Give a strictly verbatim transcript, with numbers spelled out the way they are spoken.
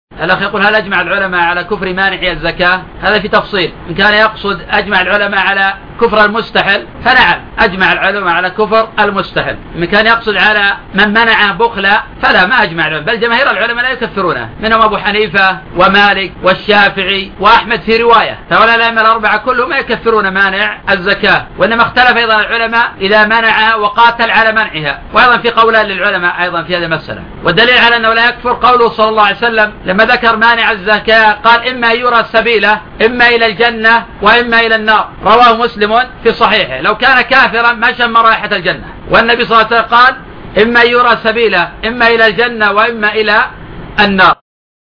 الأخ يقول: هل أجمع العلماء على كفر مانع الزكاة؟ هذا في تفصيل. إن كان يقصد أجمع العلماء على كفر المستحل فنعم، أجمع العلماء على كفر المستحل. إن كان يقصد على من منع بخلا فلا، ما أجمع العلماء، بل جماهير العلماء لا يكفرونه، منهم أبو حنيفة ومالك والشافعي وأحمد في رواية. فهؤلاء الأئمة الأربعة كلهم ما يكفرون مانع الزكاة، وإنما اختلف أيضا العلماء إذا منع وقاتل على منعها، وأيضا في قولان للعلماء أيضا في هذه المسألة. والدليل على أنه لا يكفر قوله صلى الله عليه وسلم لما ذكر مانع الزكاة قال: إما يرى سبيله إما إلى الجنة وإما إلى النار، رواه مسلم في صحيحه. لو كان كافرا ما شم رائحة الجنة. والنبي صلى الله عليه وسلم قال: إما يرى سبيله إما إلى الجنة وإما إلى النار.